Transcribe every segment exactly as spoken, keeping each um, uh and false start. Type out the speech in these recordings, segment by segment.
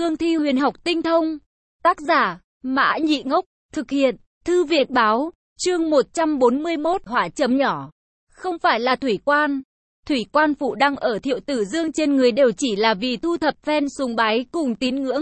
Cương thi huyền học tinh thông. Tác giả, Mã Nhị Ngốc, thực hiện, Thư Việt Báo, chương một trăm bốn mươi mốt hỏa chấm nhỏ. Không phải là thủy quan. Thủy quan phụ đăng ở Thiệu Tử Dương trên người đều chỉ là vì thu thập fan sùng bái cùng tín ngưỡng.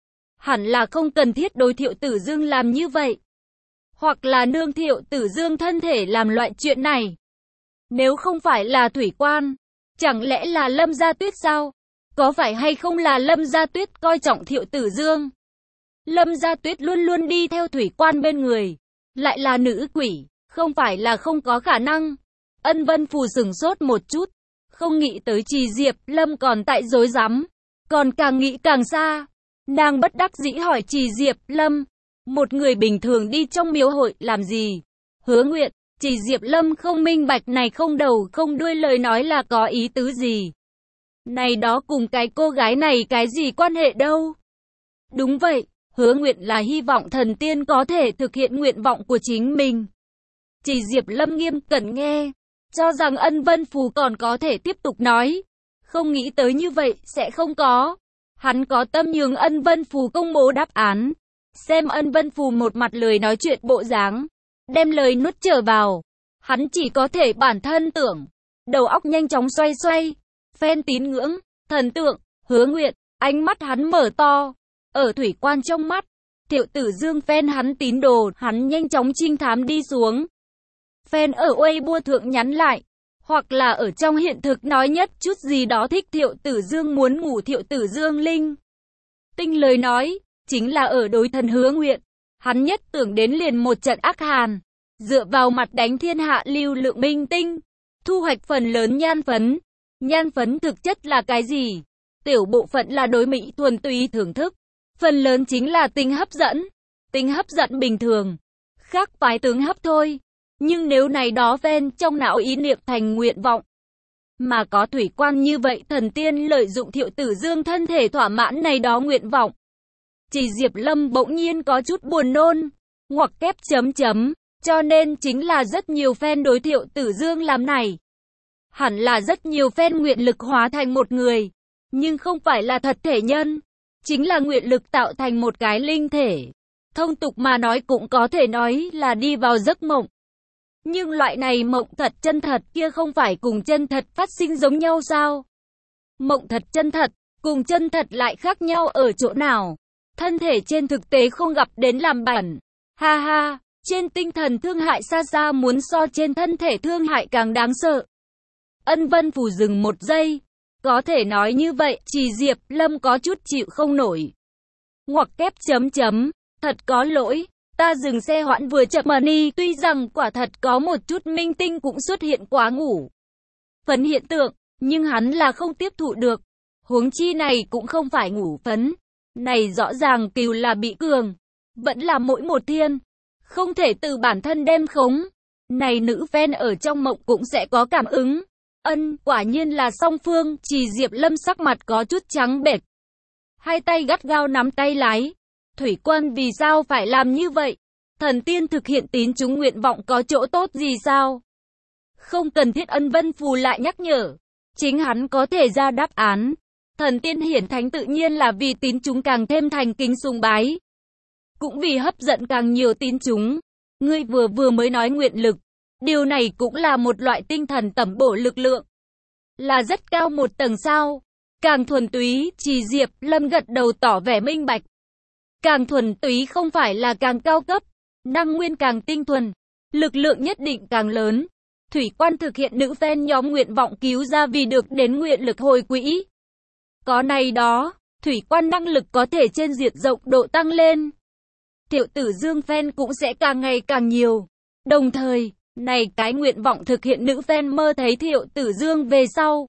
Hẳn là không cần thiết đối Thiệu Tử Dương làm như vậy. Hoặc là nương Thiệu Tử Dương thân thể làm loại chuyện này. Nếu không phải là thủy quan, chẳng lẽ là Lâm Gia Tuyết sao? Có phải hay không là Lâm Gia Tuyết coi trọng Thiệu Tử Dương? Lâm Gia Tuyết luôn luôn đi theo thủy quan bên người. Lại là nữ quỷ, không phải là không có khả năng. Ân Vân Phù sửng sốt một chút. Không nghĩ tới Trì Diệp Lâm còn tại dối rắm. Còn càng nghĩ càng xa. Nàng bất đắc dĩ hỏi Trì Diệp Lâm. Một người bình thường đi trong miếu hội làm gì? Hứa Nguyệt, Trì Diệp Lâm không minh bạch này không đầu không đuôi lời nói là có ý tứ gì. Này đó cùng cái cô gái này cái gì quan hệ đâu? Đúng vậy, Hứa Nguyệt là hy vọng thần tiên có thể thực hiện nguyện vọng của chính mình. Trì Diệp Lâm nghiêm cẩn nghe, cho rằng Ân Vân Phù còn có thể tiếp tục nói. Không nghĩ tới như vậy sẽ không có. Hắn có tâm nhường Ân Vân Phù công bố đáp án. Xem Ân Vân Phù một mặt lười nói chuyện bộ dáng, đem lời nuốt trở vào. Hắn chỉ có thể bản thân tưởng, đầu óc nhanh chóng xoay xoay. Phen tín ngưỡng, thần tượng, Hứa Nguyệt, ánh mắt hắn mở to. Ở thủy quan trong mắt, Thiệu Tử Dương phen hắn tín đồ, hắn nhanh chóng trinh thám đi xuống. Phen ở Weibo thượng nhắn lại, hoặc là ở trong hiện thực nói nhất chút gì đó thích Thiệu Tử Dương muốn ngủ Thiệu Tử Dương linh. Tinh lời nói, chính là ở đối thần Hứa Nguyệt. Hắn nhất tưởng đến liền một trận ác hàn, dựa vào mặt đánh thiên hạ lưu lượng minh tinh, thu hoạch phần lớn nhan phấn. Nhan phấn thực chất là cái gì? Tiểu bộ phận là đối mỹ thuần túy thưởng thức, phần lớn chính là tính hấp dẫn. Tính hấp dẫn bình thường, khác phái tướng hấp thôi. Nhưng nếu này đó ven trong não ý niệm thành nguyện vọng, mà có thủy quan như vậy thần tiên lợi dụng Thiệu Tử Dương thân thể thỏa mãn này đó nguyện vọng. Trì Diệp Lâm bỗng nhiên có chút buồn nôn, ngoặc kép chấm chấm, cho nên chính là rất nhiều fan đối Thiệu Tử Dương làm này. Hẳn là rất nhiều fan nguyện lực hóa thành một người, nhưng không phải là thật thể nhân, chính là nguyện lực tạo thành một cái linh thể. Thông tục mà nói cũng có thể nói là đi vào giấc mộng. Nhưng loại này mộng thật chân thật kia không phải cùng chân thật phát sinh giống nhau sao? Mộng thật chân thật, cùng chân thật lại khác nhau ở chỗ nào? Thân thể trên thực tế không gặp đến làm bản. Ha ha, trên tinh thần thương hại xa xa muốn so trên thân thể thương hại càng đáng sợ. Ân Vân Phù dừng một giây. Có thể nói như vậy, Trì Diệp Lâm có chút chịu không nổi. Ngoặc kép chấm chấm, thật có lỗi, ta dừng xe hoãn vừa chậm mà đi, tuy rằng quả thật có một chút minh tinh cũng xuất hiện quá ngủ phấn hiện tượng, nhưng hắn là không tiếp thụ được. Huống chi này cũng không phải ngủ phấn, này rõ ràng cừu là bị cường, vẫn là mỗi một thiên, không thể từ bản thân đem khống. Này nữ fan ở trong mộng cũng sẽ có cảm ứng. Ân, quả nhiên là song phương. Trì Diệp Lâm sắc mặt có chút trắng bệch, hai tay gắt gao nắm tay lái. Thủy quan vì sao phải làm như vậy? Thần tiên thực hiện tín chúng nguyện vọng có chỗ tốt gì sao? Không cần thiết. Ân Vân Phù lại nhắc nhở, chính hắn có thể ra đáp án. Thần tiên hiển thánh tự nhiên là vì tín chúng càng thêm thành kính sùng bái, cũng vì hấp dẫn càng nhiều tín chúng. Ngươi vừa vừa mới nói nguyện lực, điều này cũng là một loại tinh thần tẩm bổ lực lượng, là rất cao một tầng sao? Càng thuần túy. Trì Diệp Lâm gật đầu tỏ vẻ minh bạch. Càng thuần túy không phải là càng cao cấp, năng nguyên càng tinh thuần, lực lượng nhất định càng lớn. Thủy quan thực hiện nữ fan nhóm nguyện vọng cứu ra vì được đến nguyện lực hồi quỹ. Có này đó, thủy quan năng lực có thể trên diện rộng độ tăng lên. Thiệu Tử Dương fan cũng sẽ càng ngày càng nhiều. Đồng thời, này cái nguyện vọng thực hiện nữ fan mơ thấy Thiệu Tử Dương về sau,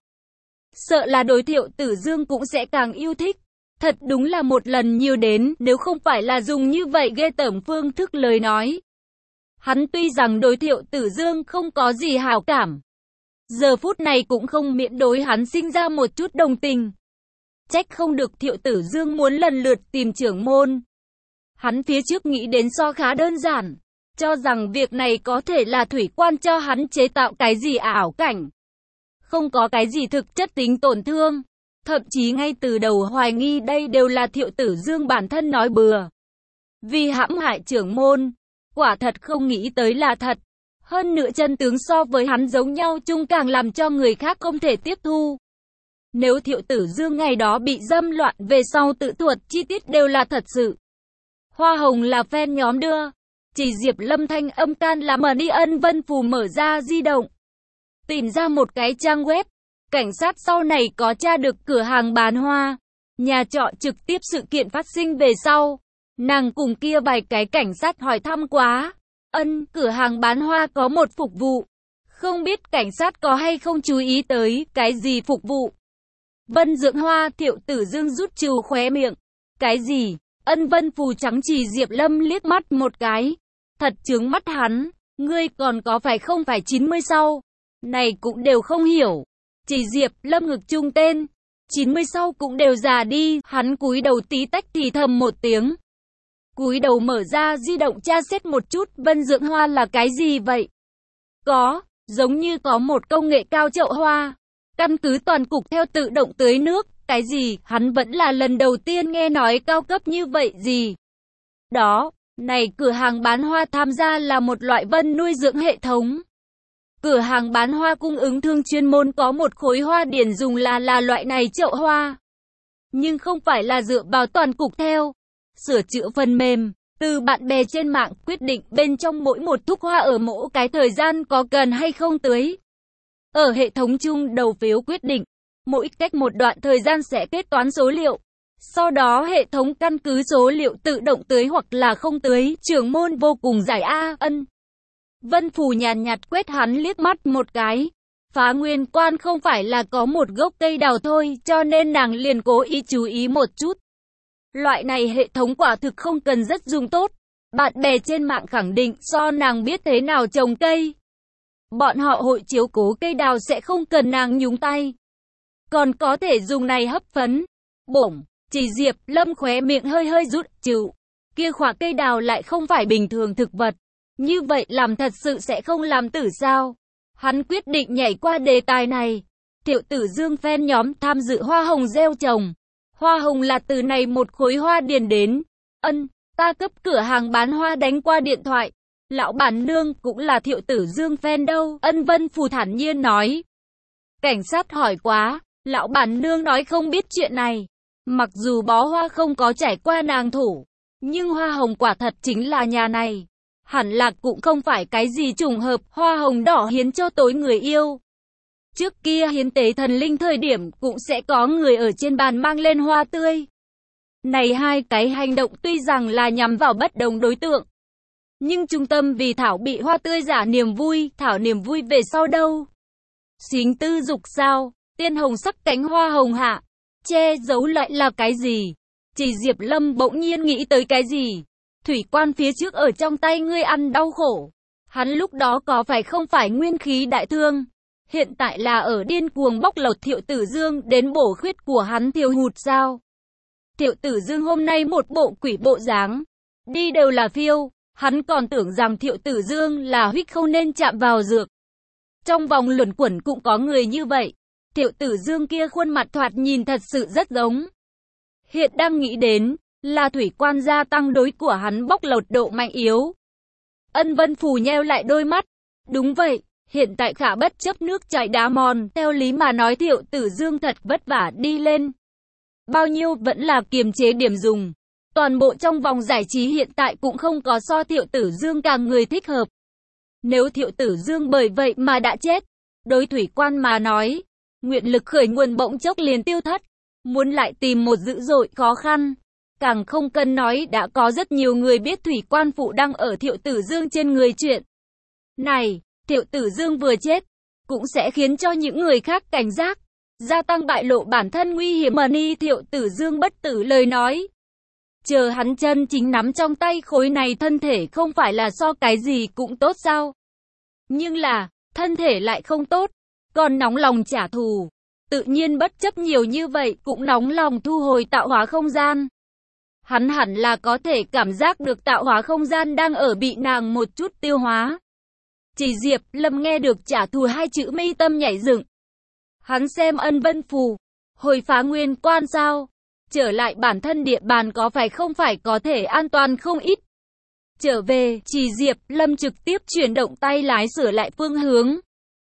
sợ là đối Thiệu Tử Dương cũng sẽ càng yêu thích. Thật đúng là một lần nhiều đến, nếu không phải là dùng như vậy ghê tởm phương thức lời nói. Hắn tuy rằng đối Thiệu Tử Dương không có gì hảo cảm, giờ phút này cũng không miễn đối hắn sinh ra một chút đồng tình. Trách không được Thiệu Tử Dương muốn lần lượt tìm trưởng môn. Hắn phía trước nghĩ đến so khá đơn giản, cho rằng việc này có thể là thủy quan cho hắn chế tạo cái gì ảo cảnh. Không có cái gì thực chất tính tổn thương. Thậm chí ngay từ đầu hoài nghi đây đều là Thiệu Tử Dương bản thân nói bừa. Vì hãm hại trưởng môn, quả thật không nghĩ tới là thật. Hơn nữa chân tướng so với hắn giống nhau chung càng làm cho người khác không thể tiếp thu. Nếu Thiệu Tử Dương ngày đó bị dâm loạn về sau tự thuật chi tiết đều là thật sự. Hoa hồng là fan nhóm đưa. Chỉ Diệp Lâm thanh âm can là mở đi Ân Vân Phù mở ra di động. Tìm ra một cái trang web. Cảnh sát sau này có tra được cửa hàng bán hoa. Nhà trọ trực tiếp sự kiện phát sinh về sau. Nàng cùng kia vài cái cảnh sát hỏi thăm quá. Ân, cửa hàng bán hoa có một phục vụ. Không biết cảnh sát có hay không chú ý tới cái gì phục vụ. Vân Dưỡng Hoa Thiệu Tử Dương rút trừ khóe miệng. Cái gì? Ân Vân Phù trắng chỉ Diệp Lâm liếc mắt một cái. Thật chướng mắt hắn. Ngươi còn có phải không phải chín mươi sau? Này cũng đều không hiểu. Chỉ Diệp Lâm ngực chung tên. chín mươi sau cũng đều già đi. Hắn cúi đầu tí tách thì thầm một tiếng. Cúi đầu mở ra di động tra xét một chút. Vân Dưỡng Hoa là cái gì vậy? Có, giống như có một công nghệ cao chậu hoa. Căn cứ toàn cục theo tự động tưới nước. Cái gì? Hắn vẫn là lần đầu tiên nghe nói cao cấp như vậy gì. Đó, này cửa hàng bán hoa tham gia là một loại vân nuôi dưỡng hệ thống. Cửa hàng bán hoa cung ứng thương chuyên môn có một khối hoa điển dùng là là loại này chậu hoa. Nhưng không phải là dựa vào toàn cục theo. Sửa chữa phần mềm, từ bạn bè trên mạng quyết định bên trong mỗi một thúc hoa ở mỗi cái thời gian có cần hay không tưới. Ở hệ thống chung đầu phiếu quyết định, mỗi cách một đoạn thời gian sẽ kết toán số liệu. Sau đó hệ thống căn cứ số liệu tự động tưới hoặc là không tưới. Trưởng môn vô cùng giải a. Ân Vân Phù nhàn nhạt quét hắn liếc mắt một cái. Phá Nguyên Quan không phải là có một gốc cây đào thôi, cho nên nàng liền cố ý chú ý một chút. Loại này hệ thống quả thực không cần rất dùng tốt. Bạn bè trên mạng khẳng định do nàng biết thế nào trồng cây. Bọn họ hội chiếu cố cây đào sẽ không cần nàng nhúng tay. Còn có thể dùng này hấp phấn. Bổng, chỉ Diệp Lâm khóe miệng hơi hơi rút chịu. Kia khỏa cây đào lại không phải bình thường thực vật. Như vậy làm thật sự sẽ không làm tử sao? Hắn quyết định nhảy qua đề tài này. Thiệu Tử Dương fan nhóm tham dự hoa hồng gieo trồng. Hoa hồng là từ này một khối hoa điền đến. Ân, ta cấp cửa hàng bán hoa đánh qua điện thoại. Lão bản nương cũng là Thiệu Tử Dương fan đâu. Ân Vân Phù thản nhiên nói. Cảnh sát hỏi quá. Lão bản nương nói không biết chuyện này. Mặc dù bó hoa không có trải qua nàng thủ. Nhưng hoa hồng quả thật chính là nhà này. Hẳn là cũng không phải cái gì trùng hợp. Hoa hồng đỏ hiến cho tối người yêu. Trước kia hiến tế thần linh thời điểm cũng sẽ có người ở trên bàn mang lên hoa tươi. Này hai cái hành động tuy rằng là nhắm vào bất đồng đối tượng. Nhưng trung tâm vì Thảo bị hoa tươi giả niềm vui. Thảo niềm vui về sau đâu? Xính tư dục sao? Tiên hồng sắc cánh hoa hồng hạ. Che giấu lại là cái gì? Chỉ Diệp Lâm bỗng nhiên nghĩ tới cái gì? Thủy quan phía trước ở trong tay ngươi ăn đau khổ. Hắn lúc đó có phải không phải nguyên khí đại thương? Hiện tại là ở điên cuồng bóc lột Thiệu Tử Dương đến bổ khuyết của hắn thiếu hụt sao? Thiệu Tử Dương hôm nay một bộ quỷ bộ dáng. Đi đều là phiêu. Hắn còn tưởng rằng Thiệu Tử Dương là huyết không nên chạm vào dược. Trong vòng luẩn quẩn cũng có người như vậy. Thiệu Tử Dương kia khuôn mặt thoạt nhìn thật sự rất giống. Hiện đang nghĩ đến là thủy quan gia tăng đối của hắn bóc lột độ mạnh yếu. Ân Vân Phù nheo lại đôi mắt. Đúng vậy, hiện tại khả bất chấp nước chảy đá mòn, theo lý mà nói Thiệu Tử Dương thật vất vả đi lên. Bao nhiêu vẫn là kiềm chế điểm dùng. Toàn bộ trong vòng giải trí hiện tại cũng không có so Thiệu Tử Dương càng người thích hợp. Nếu Thiệu Tử Dương bởi vậy mà đã chết, đối thủy quan mà nói, nguyện lực khởi nguồn bỗng chốc liền tiêu thất. Muốn lại tìm một dữ dội khó khăn. Càng không cần nói đã có rất nhiều người biết thủy quan phụ đang ở Thiệu Tử Dương trên người chuyện. Này, Thiệu Tử Dương vừa chết, cũng sẽ khiến cho những người khác cảnh giác, gia tăng bại lộ bản thân nguy hiểm. Mà ni Thiệu Tử Dương bất tử lời nói. Chờ hắn chân chính nắm trong tay khối này thân thể không phải là so cái gì cũng tốt sao? Nhưng là, thân thể lại không tốt, còn nóng lòng trả thù. Tự nhiên bất chấp nhiều như vậy cũng nóng lòng thu hồi tạo hóa không gian. Hắn hẳn là có thể cảm giác được tạo hóa không gian đang ở bị nàng một chút tiêu hóa. Chỉ Diệp Lâm nghe được trả thù hai chữ mi tâm nhảy dựng. Hắn xem Ân Vân Phù. Hồi phá nguyên quan sao? Trở lại bản thân địa bàn có phải không phải có thể an toàn không ít. Trở về, Trì Diệp Lâm trực tiếp chuyển động tay lái sửa lại phương hướng.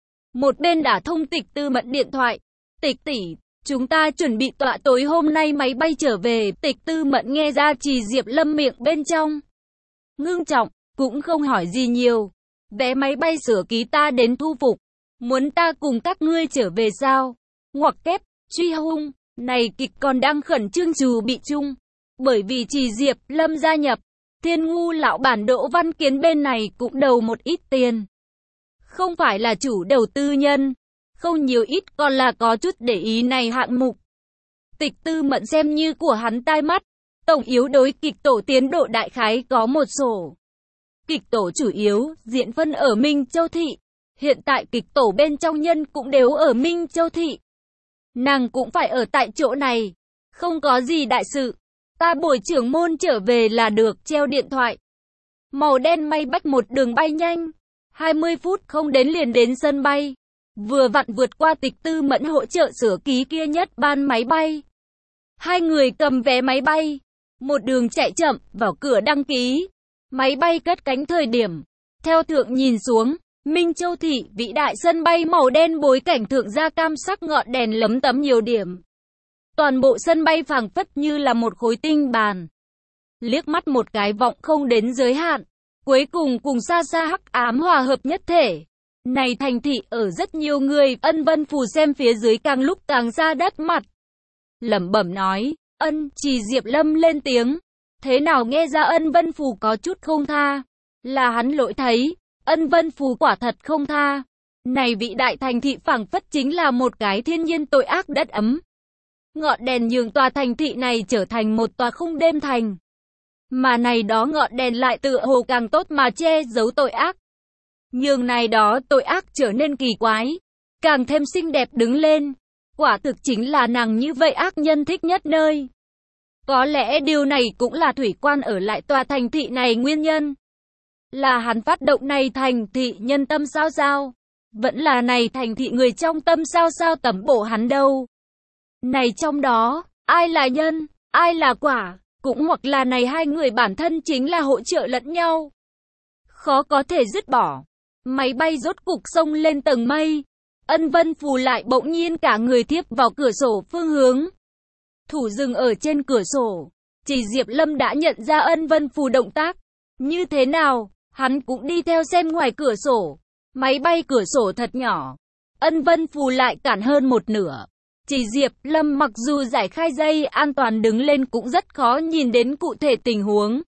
Một bên đã thông Tịch Tư Mẫn điện thoại. Tịch tỷ, chúng ta chuẩn bị tọa tối hôm nay máy bay trở về. Tịch Tư Mẫn nghe ra Trì Diệp Lâm miệng bên trong ngưng trọng, cũng không hỏi gì nhiều. Vé máy bay sửa ký ta đến thu phục. Muốn ta cùng các ngươi trở về sao? Ngoặc kép, truy hung, này kịch còn đang khẩn trương trù bị chung. Bởi vì Trì Diệp Lâm gia nhập, Thiên Ngu lão bản Đỗ Văn Kiến bên này cũng đầu một ít tiền. Không phải là chủ đầu tư nhân, không nhiều ít còn là có chút để ý này hạng mục. Tịch Tư Mẫn xem như của hắn tai mắt, tổng yếu đối kịch tổ tiến độ đại khái có một sổ. Kịch tổ chủ yếu diễn phân ở Minh Châu Thị, hiện tại kịch tổ bên trong nhân cũng đều ở Minh Châu Thị. Nàng cũng phải ở tại chỗ này, không có gì đại sự. Ta bồi trưởng môn trở về là được, treo điện thoại. Màu đen may bách một đường bay nhanh, hai mươi phút không đến liền đến sân bay. Vừa vặn vượt qua Tịch Tư Mẫn hỗ trợ sửa ký kia nhất ban máy bay. Hai người cầm vé máy bay, một đường chạy chậm vào cửa đăng ký. Máy bay cất cánh thời điểm, theo thượng nhìn xuống, Minh Châu Thị vĩ đại sân bay màu đen bối cảnh thượng da cam sắc ngọn đèn lấm tấm nhiều điểm. Toàn bộ sân bay phảng phất như là một khối tinh bàn. Liếc mắt một cái vọng không đến giới hạn, cuối cùng cùng xa xa hắc ám hòa hợp nhất thể. Này thành thị ở rất nhiều người, Ân Vân Phù xem phía dưới càng lúc càng ra đất mặt. Lẩm bẩm nói, ân, Trì Diệp Lâm lên tiếng. Thế nào nghe ra Ân Vân Phù có chút không tha? Là hắn lỗi thấy, Ân Vân Phù quả thật không tha. Này vị đại thành thị phảng phất chính là một cái thiên nhiên tội ác đất ấm. Ngọn đèn nhường tòa thành thị này trở thành một tòa khung đêm thành. Mà này đó ngọn đèn lại tựa hồ càng tốt mà che giấu tội ác. Nhường này đó tội ác trở nên kỳ quái, càng thêm xinh đẹp đứng lên. Quả thực chính là nàng như vậy ác nhân thích nhất nơi. Có lẽ điều này cũng là Thủy Quan ở lại tòa thành thị này nguyên nhân. Là hắn phát động này thành thị nhân tâm sao sao. Vẫn là này thành thị người trong tâm sao sao tẩm bổ hắn đâu. Này trong đó, ai là nhân, ai là quả, cũng hoặc là này hai người bản thân chính là hỗ trợ lẫn nhau. Khó có thể dứt bỏ. Máy bay rốt cục xông lên tầng mây. Ân Vân Phù lại bỗng nhiên cả người tiếp vào cửa sổ phương hướng. Thủ dừng ở trên cửa sổ. Chỉ Diệp Lâm đã nhận ra Ân Vân Phù động tác. Như thế nào, hắn cũng đi theo xem ngoài cửa sổ. Máy bay cửa sổ thật nhỏ. Ân Vân Phù lại cản hơn một nửa. Chỉ Diệp Lâm mặc dù giải khai dây an toàn đứng lên cũng rất khó nhìn đến cụ thể tình huống.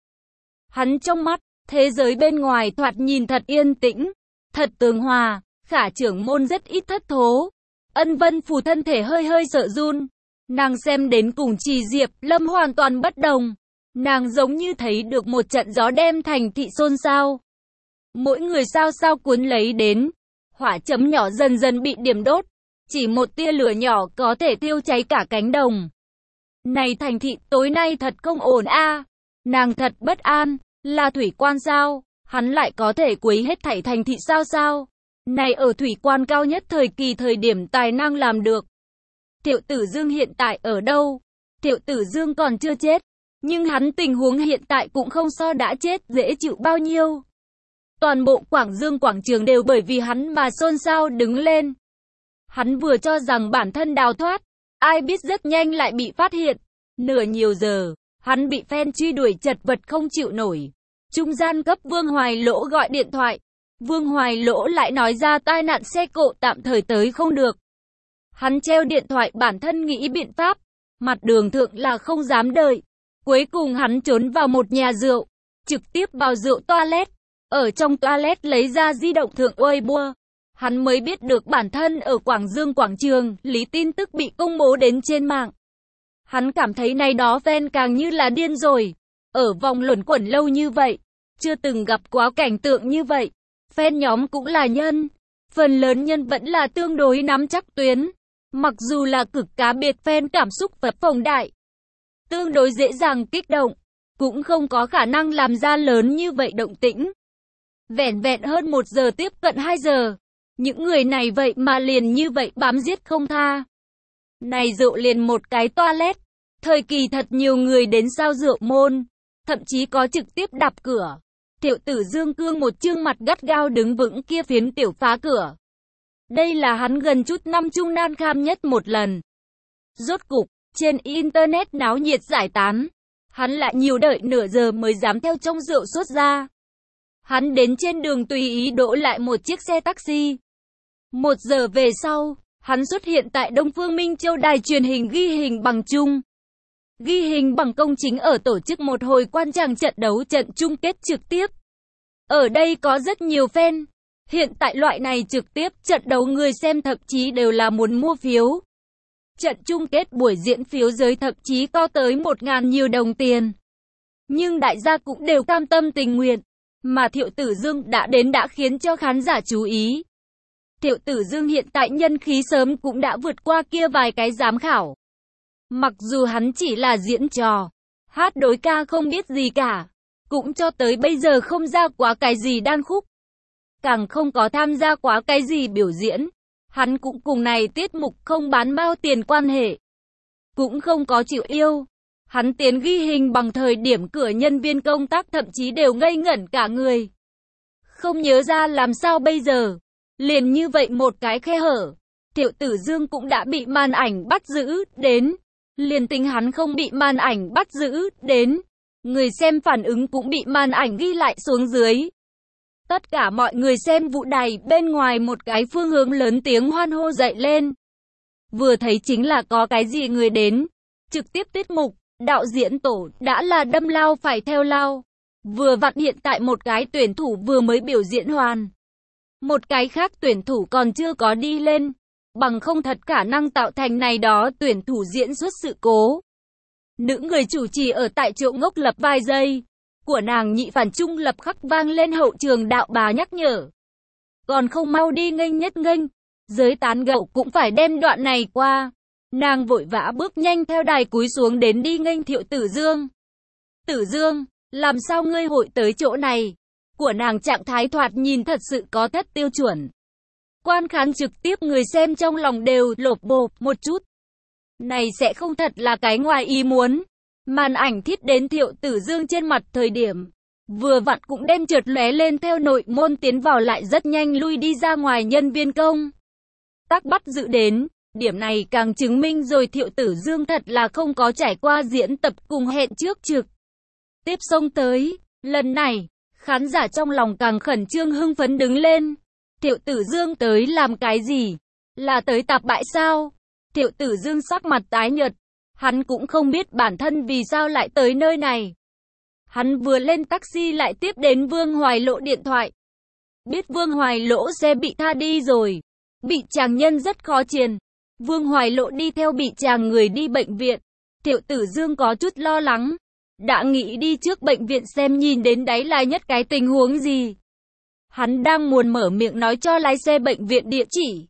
Hắn trong mắt, thế giới bên ngoài thoạt nhìn thật yên tĩnh, thật tường hòa, Khả trưởng môn rất ít thất thố. Ân Vân Phù thân thể hơi hơi sợ run. Nàng xem đến cùng Trì Diệp Lâm hoàn toàn bất đồng. Nàng giống như thấy được một trận gió đem thành thị xôn xao. Mỗi người sao sao cuốn lấy đến. Hỏa chấm nhỏ dần dần bị điểm đốt. Chỉ một tia lửa nhỏ có thể thiêu cháy cả cánh đồng. Này thành thị tối nay thật không ổn a. À. Nàng thật bất an. Là Thủy Quan sao? Hắn lại có thể quấy hết thảy thành thị sao sao? Này ở Thủy Quan cao nhất thời kỳ thời điểm tài năng làm được. Thiệu Tử Dương hiện tại ở đâu? Thiệu Tử Dương còn chưa chết. Nhưng hắn tình huống hiện tại cũng không so đã chết dễ chịu bao nhiêu. Toàn bộ Quảng Dương quảng trường đều bởi vì hắn mà xôn xao đứng lên. Hắn vừa cho rằng bản thân đào thoát, ai biết rất nhanh lại bị phát hiện. Nửa nhiều giờ, hắn bị fan truy đuổi chật vật không chịu nổi. Trung gian cấp Vương Hoài Lỗ gọi điện thoại. Vương Hoài Lỗ lại nói ra tai nạn xe cộ tạm thời tới không được. Hắn treo điện thoại bản thân nghĩ biện pháp. Mặt đường thượng là không dám đợi. Cuối cùng hắn trốn vào một nhà rượu. Trực tiếp vào rượu toilet. Ở trong toilet lấy ra di động thượng Weibo. Hắn mới biết được bản thân ở Quảng Dương quảng trường, lý tin tức bị công bố đến trên mạng. Hắn cảm thấy này đó fan càng như là điên rồi. Ở vòng luẩn quẩn lâu như vậy, chưa từng gặp quá cảnh tượng như vậy. Fan nhóm cũng là nhân. Phần lớn nhân vẫn là tương đối nắm chắc tuyến. Mặc dù là cực cá biệt fan cảm xúc phập phồng đại. Tương đối dễ dàng kích động. Cũng không có khả năng làm ra lớn như vậy động tĩnh. Vẻn vẹn hơn một giờ tiếp cận hai giờ. Những người này vậy mà liền như vậy bám giết không tha. Này rượu liền một cái toilet. Thời kỳ thật nhiều người đến sao rượu môn, thậm chí có trực tiếp đạp cửa. Thiệu tử Dương cương một trương mặt gắt gao đứng vững kia phiến tiểu phá cửa. Đây là hắn gần chút năm chung nan kham nhất một lần. Rốt cục, trên internet náo nhiệt giải tán. Hắn lại nhiều đợi nửa giờ mới dám theo trong rượu sốt ra. Hắn đến trên đường tùy ý đỗ lại một chiếc xe taxi. Một giờ về sau, hắn xuất hiện tại Đông Phương Minh Châu đài truyền hình ghi hình bằng chung. Ghi hình bằng công chính ở tổ chức một hồi quan trọng trận đấu trận chung kết trực tiếp. Ở đây có rất nhiều fan. Hiện tại loại này trực tiếp trận đấu người xem thậm chí đều là muốn mua phiếu. Trận chung kết buổi diễn phiếu giới thậm chí có tới một ngàn nhiều đồng tiền. Nhưng đại gia cũng đều cam tâm tình nguyện. Mà Thiệu Tử Dương đã đến đã khiến cho khán giả chú ý. Thiệu Tử Dương hiện tại nhân khí sớm cũng đã vượt qua kia vài cái giám khảo. Mặc dù hắn chỉ là diễn trò, hát đối ca không biết gì cả, cũng cho tới bây giờ không ra quá cái gì đan khúc, càng không có tham gia quá cái gì biểu diễn. Hắn cũng cùng này tiết mục không bán bao tiền quan hệ, cũng không có chịu yêu. Hắn tiến ghi hình bằng thời điểm cửa nhân viên công tác thậm chí đều ngây ngẩn cả người. Không nhớ ra làm sao bây giờ. Liền như vậy một cái khe hở, Thiệu Tử Dương cũng đã bị màn ảnh bắt giữ đến. Liền tính hắn không bị màn ảnh bắt giữ đến, người xem phản ứng cũng bị màn ảnh ghi lại xuống dưới. Tất cả mọi người xem vụ đài bên ngoài một cái phương hướng lớn tiếng hoan hô dậy lên. Vừa thấy chính là có cái gì người đến. Trực tiếp tiết mục, đạo diễn tổ đã là đâm lao phải theo lao. Vừa vặn hiện tại một cái tuyển thủ vừa mới biểu diễn hoàn. Một cái khác tuyển thủ còn chưa có đi lên. Bằng không thật khả năng tạo thành này đó tuyển thủ diễn xuất sự cố. Nữ người chủ trì ở tại chỗ ngốc lập vài giây. Của nàng nhị phản trung lập khắc vang lên hậu trường đạo bà nhắc nhở. Còn không mau đi nghênh nhất nghênh. Giới tán gẫu cũng phải đem đoạn này qua. Nàng vội vã bước nhanh theo đài cúi xuống đến đi nghênh Thiệu Tử Dương. Tử Dương, làm sao ngươi hội tới chỗ này? Của nàng trạng thái thoạt nhìn thật sự có thất tiêu chuẩn. Quan khán trực tiếp người xem trong lòng đều lột bột một chút. Này sẽ không thật là cái ngoài ý muốn. Màn ảnh thiết đến Thiệu Tử Dương trên mặt thời điểm. Vừa vặn cũng đem trượt lóe lên theo nội môn tiến vào lại rất nhanh lui đi ra ngoài nhân viên công tác bắt giữ đến. Điểm này càng chứng minh rồi Thiệu Tử Dương thật là không có trải qua diễn tập cùng hẹn trước trực tiếp xông tới. Lần này, khán giả trong lòng càng khẩn trương hưng phấn đứng lên. Thiệu Tử Dương tới làm cái gì? Là tới tạp bại sao? Thiệu Tử Dương sắc mặt tái nhợt. Hắn cũng không biết bản thân vì sao lại tới nơi này. Hắn vừa lên taxi lại tiếp đến Vương Hoài Lộ điện thoại. Biết Vương Hoài Lỗ xe bị tha đi rồi. Bị chàng nhân rất khó triền. Vương Hoài Lộ đi theo bị chàng người đi bệnh viện. Thiệu Tử Dương có chút lo lắng. Đã nghĩ đi trước bệnh viện xem nhìn đến đấy là nhất cái tình huống gì. Hắn đang muốn mở miệng nói cho lái xe bệnh viện địa chỉ.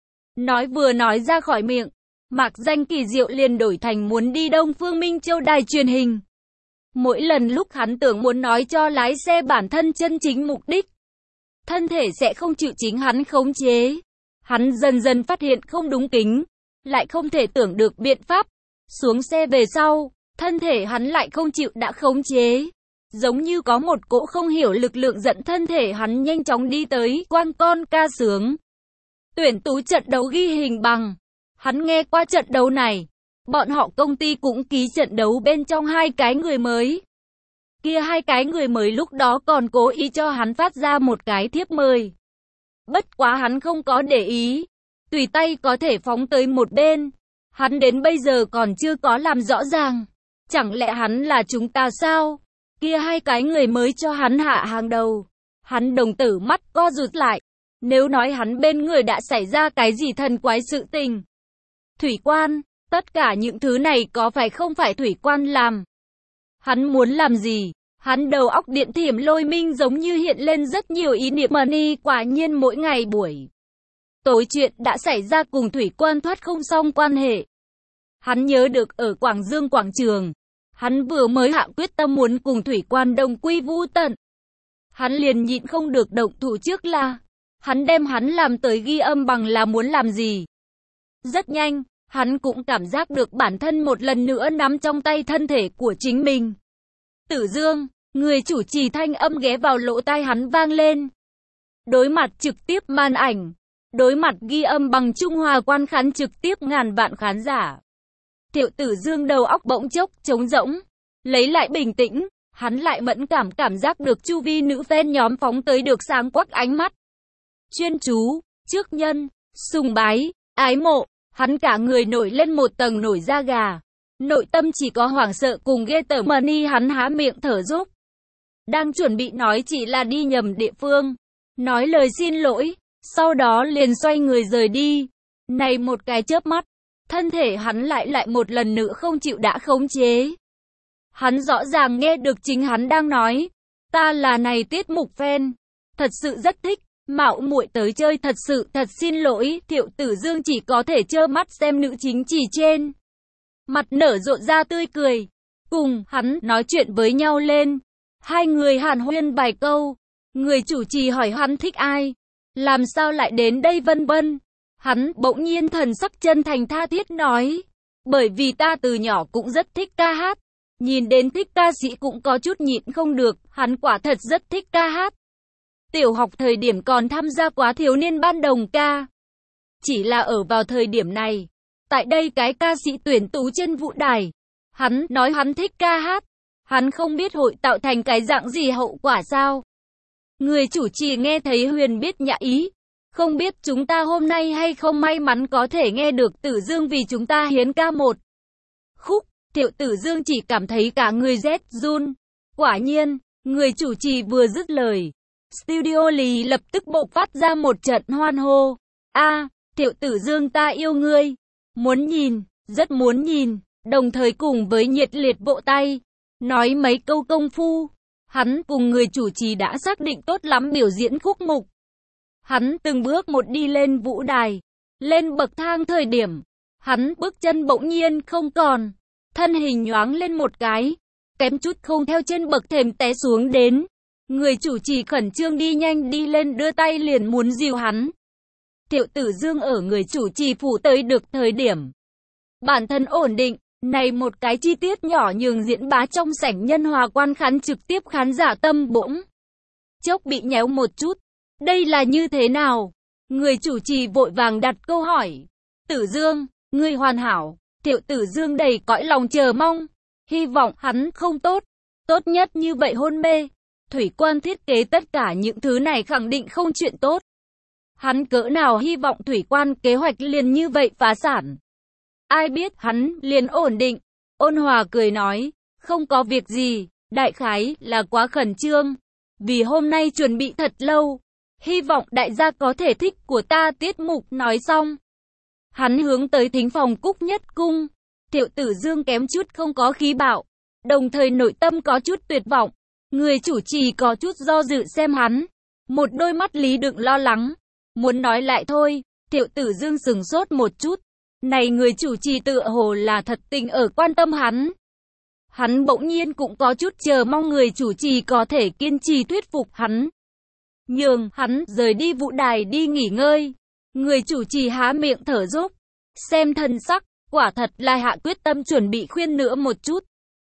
Nói vừa nói ra khỏi miệng, mạc danh kỳ diệu liền đổi thành muốn đi Đông Phương Minh Châu đài truyền hình. Mỗi lần lúc hắn tưởng muốn nói cho lái xe bản thân chân chính mục đích, thân thể sẽ không chịu chính hắn khống chế. Hắn dần dần phát hiện không đúng kính, lại không thể tưởng được biện pháp. Xuống xe về sau, thân thể hắn lại không chịu đã khống chế. Giống như có một cỗ không hiểu lực lượng dẫn thân thể hắn nhanh chóng đi tới quan con ca sướng. Tuyển tú trận đấu ghi hình bằng. Hắn nghe qua trận đấu này. Bọn họ công ty cũng ký trận đấu bên trong hai cái người mới. Kia hai cái người mới lúc đó còn cố ý cho hắn phát ra một cái thiếp mời. Bất quá hắn không có để ý. Tùy tay có thể phóng tới một bên. Hắn đến bây giờ còn chưa có làm rõ ràng. Chẳng lẽ hắn là chúng ta sao? Kia hai cái người mới cho hắn hạ hàng đầu. Hắn đồng tử mắt co rụt lại. Nếu nói hắn bên người đã xảy ra cái gì thần quái sự tình. Thủy quan, tất cả những thứ này có phải không phải thủy quan làm? Hắn muốn làm gì? Hắn đầu óc điện thiểm lôi minh giống như hiện lên rất nhiều ý niệm mà ni quả nhiên mỗi ngày buổi tối chuyện đã xảy ra cùng thủy quan thoát không xong quan hệ. Hắn nhớ được ở Quảng Dương quảng trường, hắn vừa mới hạ quyết tâm muốn cùng thủy quan đồng quy vu tận. Hắn liền nhịn không được động thủ trước là, hắn đem hắn làm tới ghi âm bằng là muốn làm gì. Rất nhanh, Hắn cũng cảm giác được bản thân một lần nữa nắm trong tay thân thể của chính mình. Tử Dương, người chủ trì thanh âm ghé vào lỗ tai hắn vang lên. Đối mặt trực tiếp màn ảnh, đối mặt ghi âm bằng Trung Hòa quan khán trực tiếp ngàn vạn khán giả. Thiệu Tử Dương đầu óc bỗng chốc trống rỗng, lấy lại bình tĩnh, hắn lại mẫn cảm cảm giác được chu vi nữ fan nhóm phóng tới được sáng quắc ánh mắt. Chuyên chú, trước nhân, sùng bái, ái mộ, hắn cả người nổi lên một tầng nổi da gà. Nội tâm chỉ có hoảng sợ cùng ghê tởm. Money hắn há miệng thở dốc. Đang chuẩn bị nói chỉ là đi nhầm địa phương, nói lời xin lỗi, sau đó liền xoay người rời đi. Này một cái chớp mắt, thân thể hắn lại lại một lần nữa không chịu đã khống chế. Hắn rõ ràng nghe được chính hắn đang nói, ta là này tiết mục fan, thật sự rất thích, mạo muội tới chơi thật sự thật xin lỗi. Thiệu Tử Dương chỉ có thể trơ mắt xem nữ chính chỉ trên mặt nở rộ ra tươi cười, cùng hắn nói chuyện với nhau lên. Hai người hàn huyên vài câu, người chủ trì hỏi hắn thích ai, làm sao lại đến đây vân vân. Hắn bỗng nhiên thần sắc chân thành tha thiết nói, bởi vì ta từ nhỏ cũng rất thích ca hát, nhìn đến thích ca sĩ cũng có chút nhịn không được, hắn quả thật rất thích ca hát. Tiểu học thời điểm còn tham gia quá thiếu niên ban đồng ca. Chỉ là ở vào thời điểm này, tại đây cái ca sĩ tuyển tú trên vũ đài, hắn nói hắn thích ca hát, hắn không biết hội tạo thành cái dạng gì hậu quả sao. Người chủ trì nghe thấy huyền biết nhã ý, không biết chúng ta hôm nay hay không may mắn có thể nghe được Tử Dương vì chúng ta hiến ca một khúc. Thiệu Tử Dương chỉ cảm thấy cả người rét run. Quả nhiên, người chủ trì vừa dứt lời, studio Lý lập tức bộc phát ra một trận hoan hô. A, à, Thiệu Tử Dương ta yêu ngươi. Muốn nhìn, rất muốn nhìn, đồng thời cùng với nhiệt liệt vỗ tay, nói mấy câu công phu. Hắn cùng người chủ trì đã xác định tốt lắm biểu diễn khúc mục. Hắn từng bước một đi lên vũ đài, lên bậc thang thời điểm, hắn bước chân bỗng nhiên không còn, thân hình nhoáng lên một cái, kém chút không theo trên bậc thềm té xuống đến. Người chủ trì khẩn trương đi nhanh đi lên đưa tay liền muốn dìu hắn. Thiệu Tử Dương ở người chủ trì phủ tới được thời điểm, bản thân ổn định, này một cái chi tiết nhỏ nhường diễn bá trong sảnh nhân hòa quan khán trực tiếp khán giả tâm bỗng chốc bị nhéo một chút. Đây là như thế nào? Người chủ trì vội vàng đặt câu hỏi. Tử Dương, ngươi hoàn hảo. Thiệu Tử Dương đầy cõi lòng chờ mong, hy vọng hắn không tốt, tốt nhất như vậy hôn mê. Thủy Quan thiết kế tất cả những thứ này khẳng định không chuyện tốt. Hắn cỡ nào hy vọng Thủy Quan kế hoạch liền như vậy phá sản. Ai biết hắn liền ổn định, ôn hòa cười nói, không có việc gì, đại khái là quá khẩn trương, vì hôm nay chuẩn bị thật lâu, hy vọng đại gia có thể thích của ta tiết mục. Nói xong, hắn hướng tới thính phòng Cúc Nhất Cung. Thiệu Tử Dương kém chút không có khí bạo, đồng thời nội tâm có chút tuyệt vọng. Người chủ trì có chút do dự xem hắn, một đôi mắt lý đựng lo lắng, muốn nói lại thôi. Thiệu Tử Dương sừng sốt một chút, này người chủ trì tựa hồ là thật tình ở quan tâm hắn. Hắn bỗng nhiên cũng có chút chờ mong người chủ trì có thể kiên trì thuyết phục hắn, nhường hắn rời đi vũ đài đi nghỉ ngơi. Người chủ trì há miệng thở dốc, xem thân sắc, quả thật là hạ quyết tâm chuẩn bị khuyên nữa một chút.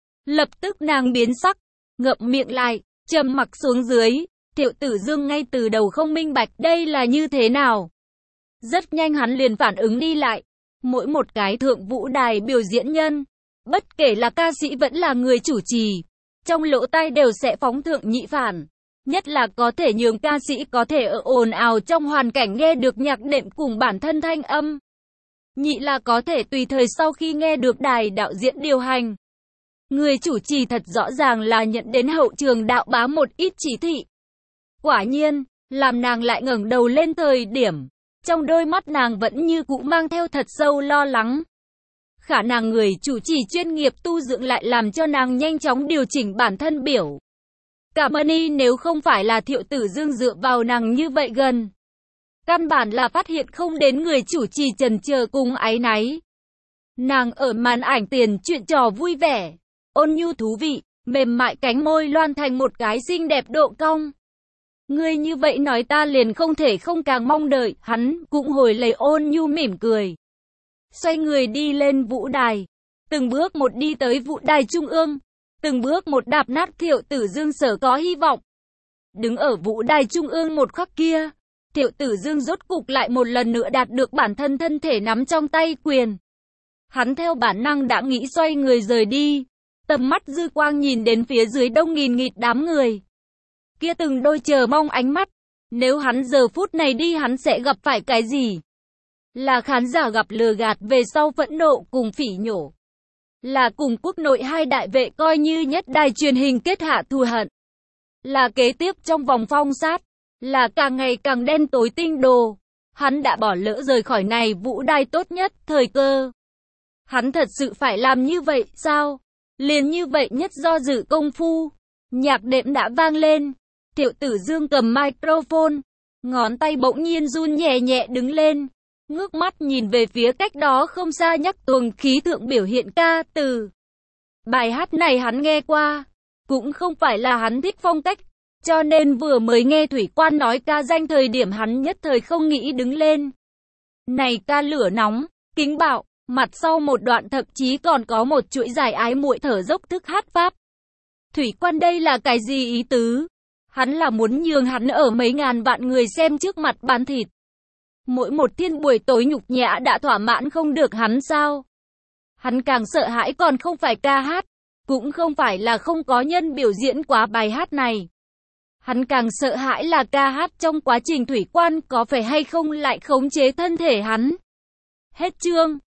Lập tức nàng biến sắc, ngậm miệng lại, trầm mặc xuống dưới. Thiệu Tử Dương ngay từ đầu không minh bạch đây là như thế nào. Rất nhanh hắn liền phản ứng đi lại. Mỗi một cái thượng vũ đài biểu diễn nhân, bất kể là ca sĩ vẫn là người chủ trì, trong lỗ tai đều sẽ phóng thượng nhị phản. Nhất là có thể nhường ca sĩ có thể ở ồn ào trong hoàn cảnh nghe được nhạc đệm cùng bản thân thanh âm. Nhị là có thể tùy thời sau khi nghe được đài đạo diễn điều hành. Người chủ trì thật rõ ràng là nhận đến hậu trường đạo bá một ít chỉ thị. Quả nhiên, làm nàng lại ngẩng đầu lên thời điểm, trong đôi mắt nàng vẫn như cũ mang theo thật sâu lo lắng. Khả năng người chủ trì chuyên nghiệp tu dưỡng lại làm cho nàng nhanh chóng điều chỉnh bản thân biểu. Cảm ơn y, nếu không phải là Thiệu Tử Dương dựa vào nàng như vậy gần, căn bản là phát hiện không đến người chủ trì chần chờ cùng áy náy. Nàng ở màn ảnh tiền chuyện trò vui vẻ, ôn nhu thú vị, mềm mại cánh môi loan thành một cái xinh đẹp độ cong. Ngươi như vậy nói ta liền không thể không càng mong đợi. Hắn cũng hồi lấy ôn nhu mỉm cười. xoay người đi lên vũ đài. Từng bước một đi tới vũ đài trung ương. Từng bước một đạp nát Thiệu Tử Dương sở có hy vọng. Đứng ở vũ đài trung ương một khắc kia, Thiệu Tử Dương rốt cục lại một lần nữa đạt được bản thân thân thể nắm trong tay quyền. Hắn theo bản năng đã nghĩ xoay người rời đi. Tầm mắt dư quang nhìn đến phía dưới đông nghìn nghịt đám người. Kia từng đôi chờ mong ánh mắt. Nếu hắn giờ phút này đi hắn sẽ gặp phải cái gì? Là khán giả gặp lừa gạt về sau phẫn nộ cùng phỉ nhổ. Là cùng quốc nội hai đại vệ coi như nhất đài truyền hình kết hạ thù hận. Là kế tiếp trong vòng phong sát. Là càng ngày càng đen tối tinh đồ. Hắn đã bỏ lỡ rời khỏi này vũ đài tốt nhất thời cơ. Hắn thật sự phải làm như vậy sao? Liền như vậy nhất do dự công phu. Nhạc đệm đã vang lên. Thiệu Tử Dương cầm microphone. Ngón tay bỗng nhiên run nhẹ nhẹ đứng lên. Ngước mắt nhìn về phía cách đó không xa nhắc tuồng khí thượng biểu hiện ca từ. Bài hát này hắn nghe qua. Cũng không phải là hắn thích phong cách. Cho nên vừa mới nghe Thủy Quan nói ca danh thời điểm hắn nhất thời không nghĩ đứng lên. Này ca lửa nóng, kính bạo. Mặt sau một đoạn thậm chí còn có một chuỗi dài ái muội thở dốc thức hát pháp. Thủy Quan đây là cái gì ý tứ? Hắn là muốn nhường hắn ở mấy ngàn vạn người xem trước mặt bán thịt. Mỗi một thiên buổi tối nhục nhã đã thỏa mãn không được hắn sao? Hắn càng sợ hãi còn không phải ca hát, cũng không phải là không có nhân biểu diễn quá bài hát này. Hắn càng sợ hãi là ca hát trong quá trình Thủy Quan có phải hay không lại khống chế thân thể hắn. Hết chương.